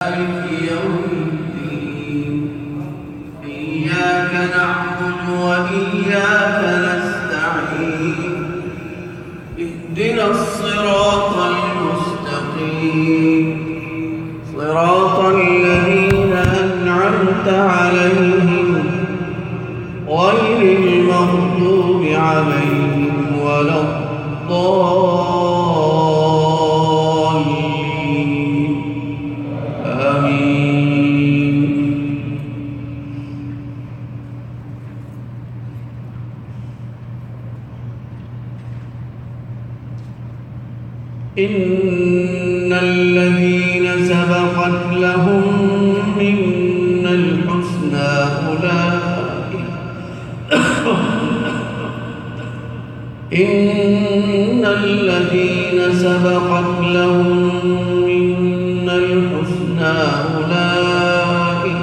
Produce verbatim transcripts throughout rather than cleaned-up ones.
مالك يوم الدين إياك نعبد وإياك نستعين اهدنا الصراط المستقيم صراط الذين أنعمت عليهم غير المغضوب عليهم ولا الضالين آمين. إن الذين سبقت لهم منا الحسنى أولئك إن الذين سبقت لهم منا الحسنى أولئك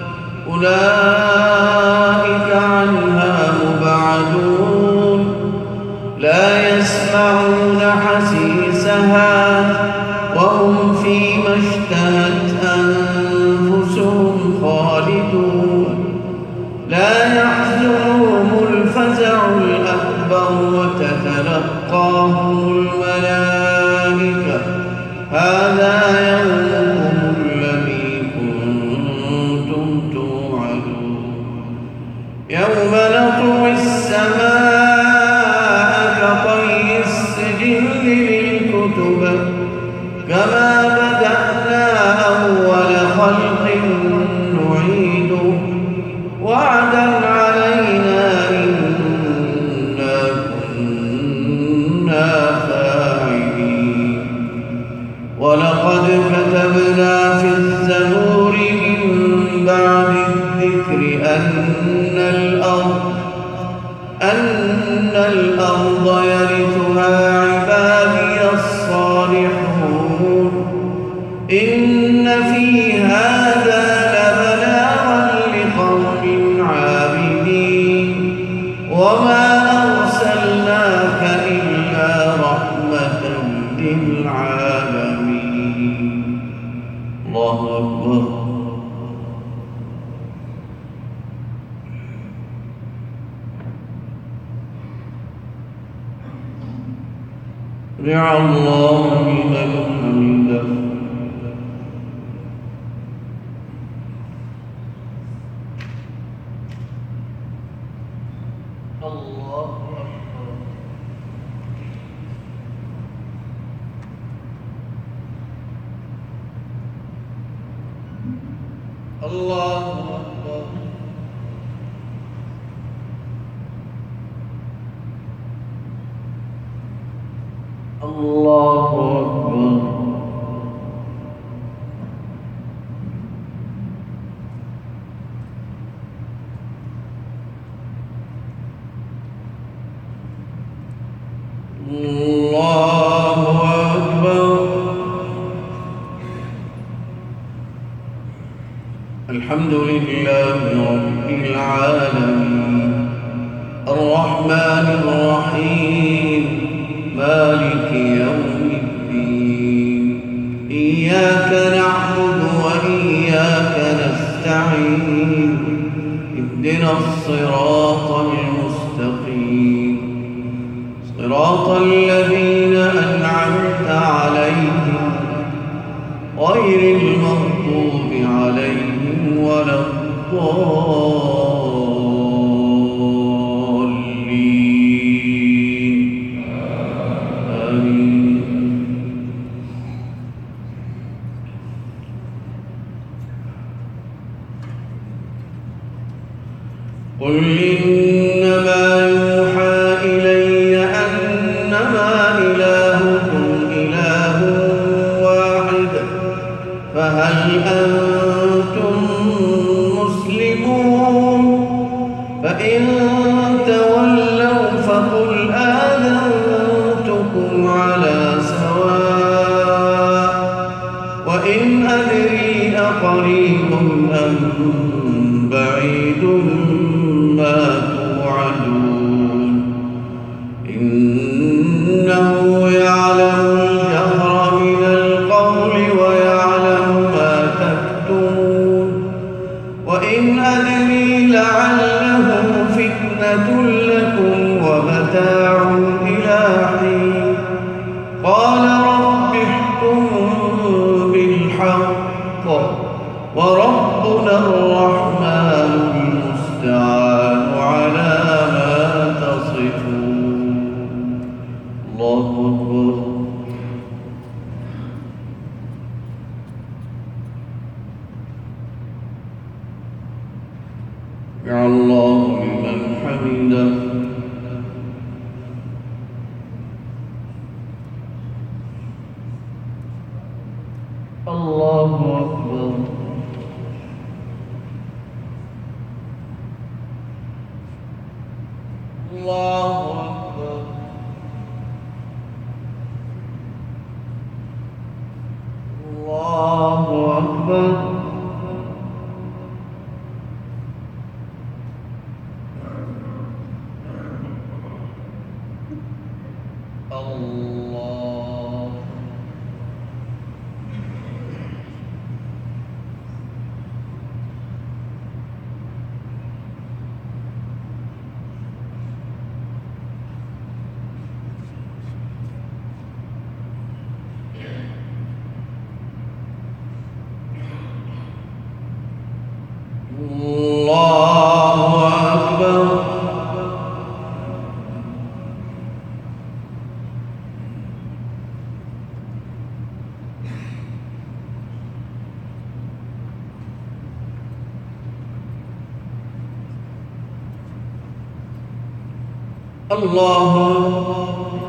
أولئك عنها مبعدون لا يسمعون حسيسها وهم فيما اشتهت أنفسهم خالدون لا يحزنهم الفزع الأكبر وتتلقاهم الملائكة هذا يومكم الذي كنتم توعدون يوم نطوي السماء كطي السجل للكتب كما بدأنا أول خلق نعيده وعدا علينا إنا كنا فاعلين ولقد كتبنا في الزبور من بعد الذكر أن الأرض أن الأرض يرثها عبادي الصالحون إن في هذا لبلاغا لقوم عابدين وما أرسلناك إلا رحمة للعالمين. الله أكبر. سمع الله لمن حمده. الله أكبر. الله أكبر. الله أكبر. الله أكبر. الحمد لله رب العالمين الرحمن الرحيم مالك يوم الدين إياك نعبد وإياك نستعين اهدنا الصراط المستقيم صراط الذين أنعمت عليهم غير المغضوب عليهم ولا الضالين آمين. قل إنما يوحى إلي أنما إلهكم إله واحد فهل أنتم مسلمون فإن تولوا فقل آذنتكم على سواء وإن أدري أقريب أم بعيد ما توعدون إنه يعلم الجهر من القول ويعلم ما تكتمون زينة لكم ومتاع إلى حين قال رب احكم بالحق وربنا الرحمن المستعان على ما تصفون. الله أكبر. سمع الله لمن حمده. الله أكبر. الله أكبر. الله أكبر. الله. الله أكبر. الله.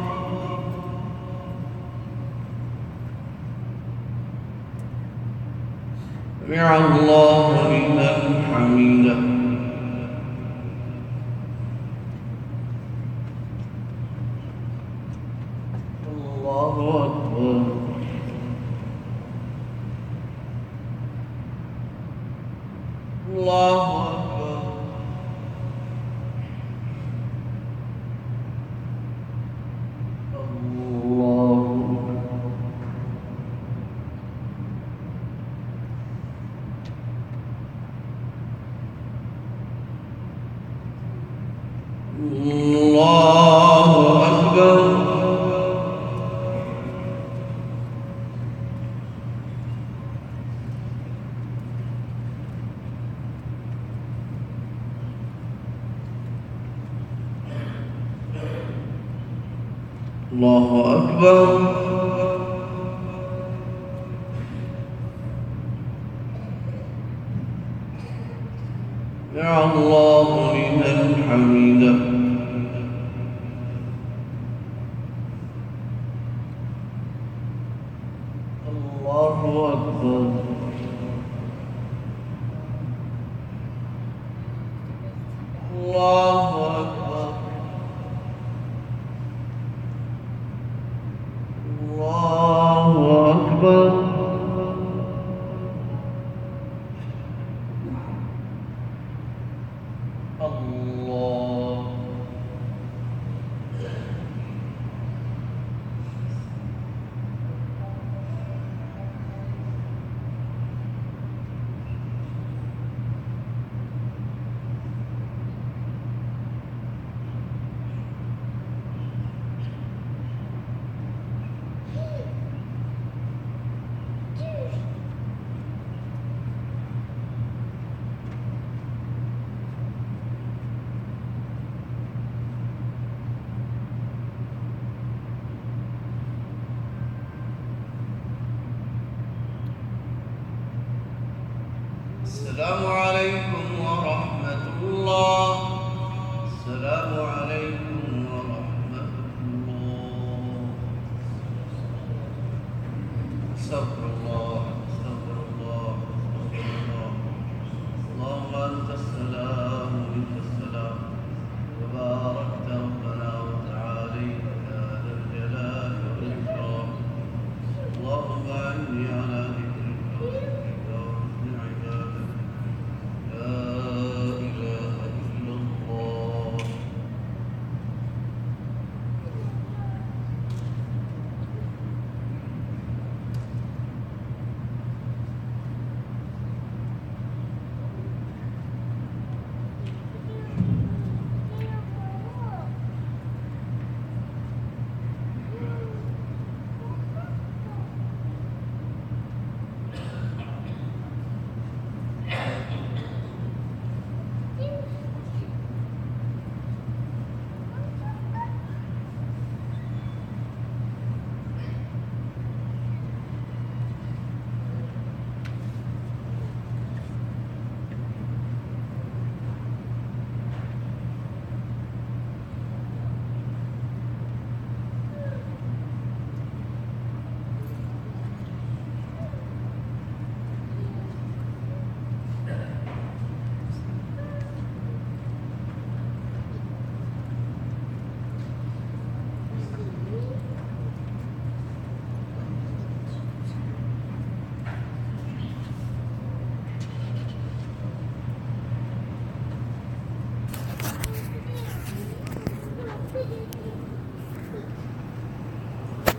سمع الله لمن حمده. الله أكبر. الله أكبر. الله أكبر. الله أكبر. سمع الله لمن حمده. الله أكبر. الله أكبر. الله أكبر. الله. السلام عليكم ورحمة الله. السلام عليكم.